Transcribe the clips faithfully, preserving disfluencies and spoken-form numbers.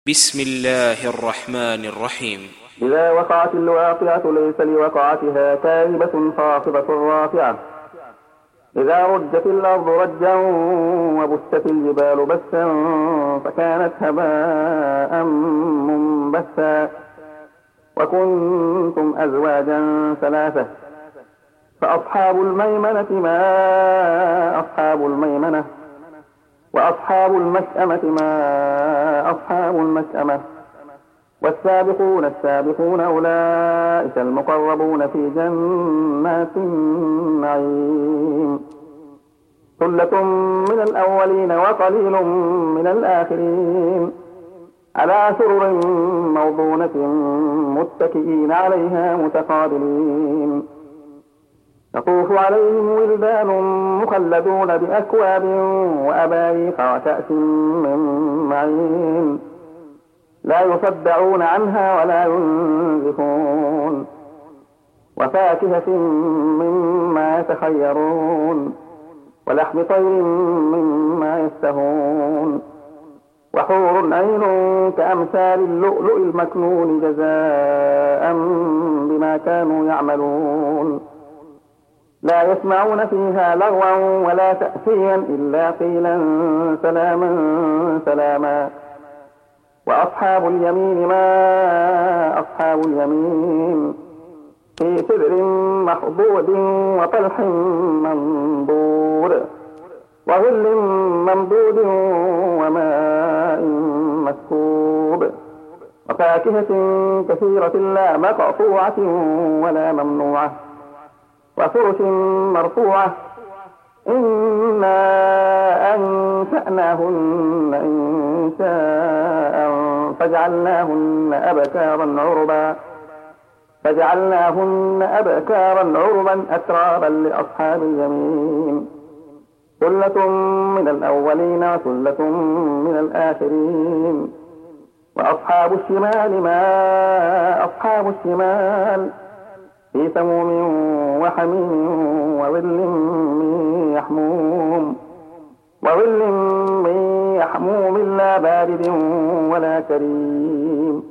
بسم الله الرحمن الرحيم. إذا وقعت الواقعة ليس لوقعتها كاذبة خافضة رافعة. إذا رجت الأرض رجا وبست الجبال بسا فكانت هباء منبثا وكنتم أزواجا ثلاثة فأصحاب الميمنة ما أصحاب الميمنة وأصحاب المشأمة ما أصحاب المشأمة والسابقون السابقون أولئك المقربون في جنات النعيم ثلة من الأولين وقليل من الآخرين على سرر موضونة متكئين عليها متقابلين يطوف عليهم ولدان مخلدون بأكواب وأباريق وكأس من معين لا يصدعون عنها ولا ينزفون وفاكهة مما يتخيرون ولحم طير مما يشتهون وحور عين كأمثال اللؤلؤ المكنون جزاء بما كانوا يعملون لا يسمعون فيها لغوا ولا تأثيما إلا قيلا سلاما سلاما وأصحاب اليمين ما أصحاب اليمين في سدر مخضود وطلح منضود وظل ممدود وماء مسكوب وفاكهة كثيرة لا مقطوعة ولا ممنوعة وفرش مرفوعة إنا أنشأناهن إنشاء فجعلناهن أبكارا عربا فجعلناهن أبكارا عربا أترابا لأصحاب اليمين ثلة من الأولين وثلة من الآخرين وأصحاب الشمال ما أصحاب الشمال في سموم وحميم وظل من يحموم وظل من يحموم لا بارد ولا كريم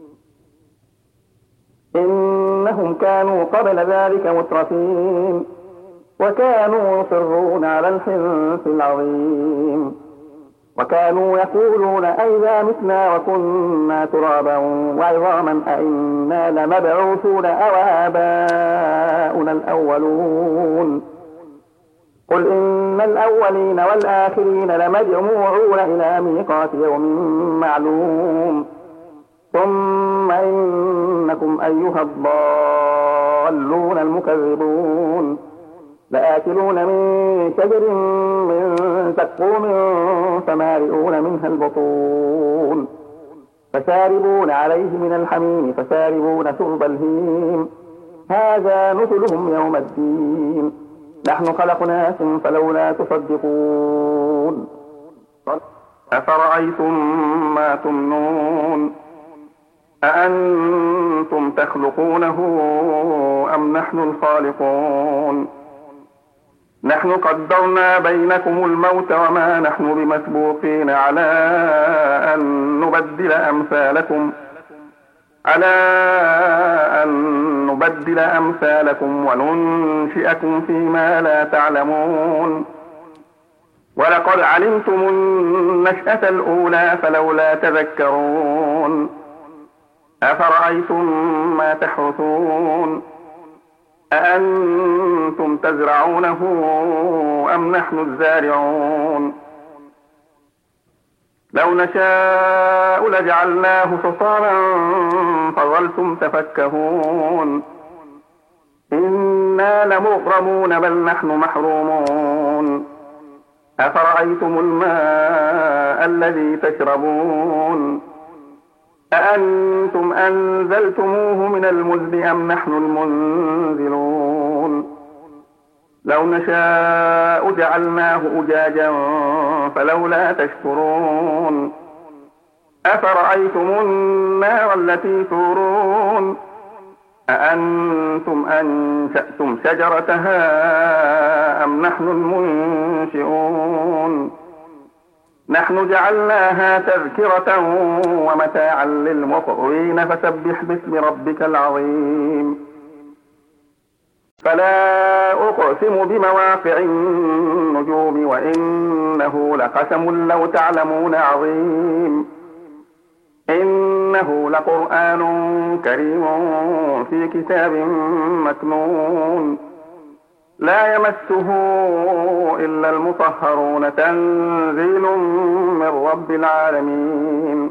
إنهم كانوا قبل ذلك مترفين وكانوا يصرون على الحنث العظيم وكانوا يقولون أئذا متنا وكنا ترابا وعظاما أئنا لمبعوثون أو آباؤنا الأولون قل إن الأولين والآخرين لمجموعون إلى ميقات يوم معلوم ثم إنكم أيها الضالون المكذبون لآكلون من شجر من زقوم فمالئون منها البطون فشاربون عليه من الحميم فشاربون شرب الهيم هذا نزلهم يوم الدين نحن خلقناكم فلولا تصدقون أفرأيتم ما تمنون أأنتم تخلقونه أم نحن الخالقون نحن قدرنا بينكم الموت وما نحن بمسبوقين على أن نبدل أمثالكم على أن نبدل أمثالكم وننشئكم فيما لا تعلمون ولقد علمتم النشأة الأولى فلولا تذكرون أفرأيتم ما تحرثون أأنتم تزرعونه أم نحن الزارعون لو نشاء لجعلناه حصاما فظلتم تفكهون إنا لمغرمون بل نحن محرومون أفرأيتم الماء الذي تشربون أأنتم أنزلتموه من المزن أم نحن المنزلون لو نشاء جعلناه أجاجا فلولا تشكرون أفرأيتم النار التي تورون أأنتم أنشأتم شجرتها أم نحن المنشئون نحن جعلناها تذكرة ومتاعا للمقوين فسبح باسم ربك العظيم. فلا أقسم بمواقع النجوم وإنه لقسم لو تعلمون عظيم. إنه لقرآن كريم في كتاب مكنون لا يمسه إلا المطهرون تنزيل من رب العالمين.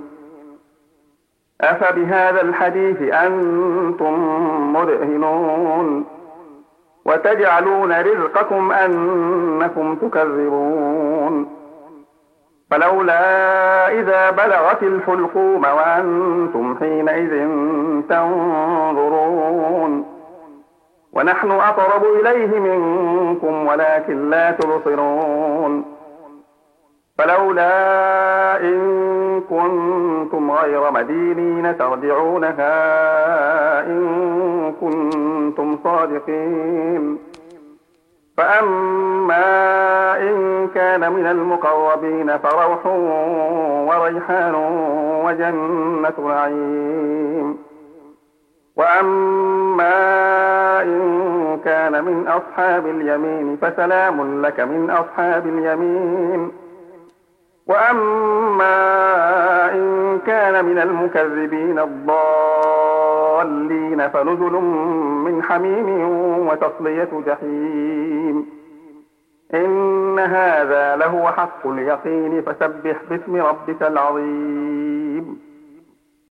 أفبهذا الحديث أنتم مدهنون وتجعلون رزقكم أنكم تكذبون. فلولا إذا بلغت الحلقوم وأنتم حينئذ تنظرون ونحن أقرب إليه منكم ولكن لا تبصرون. فلولا إن كنتم غير مدينين ترجعونها إن كنتم صادقين. فأما إن كان من المقربين فروح وريحان وجنة نعيم. وأما إن كان من أصحاب اليمين فسلام لك من أصحاب اليمين. وأما إن كان من المكذبين الضالين فنزل من حميم وتصلية جحيم. إن هذا لهو حق اليقين فسبح باسم ربك العظيم.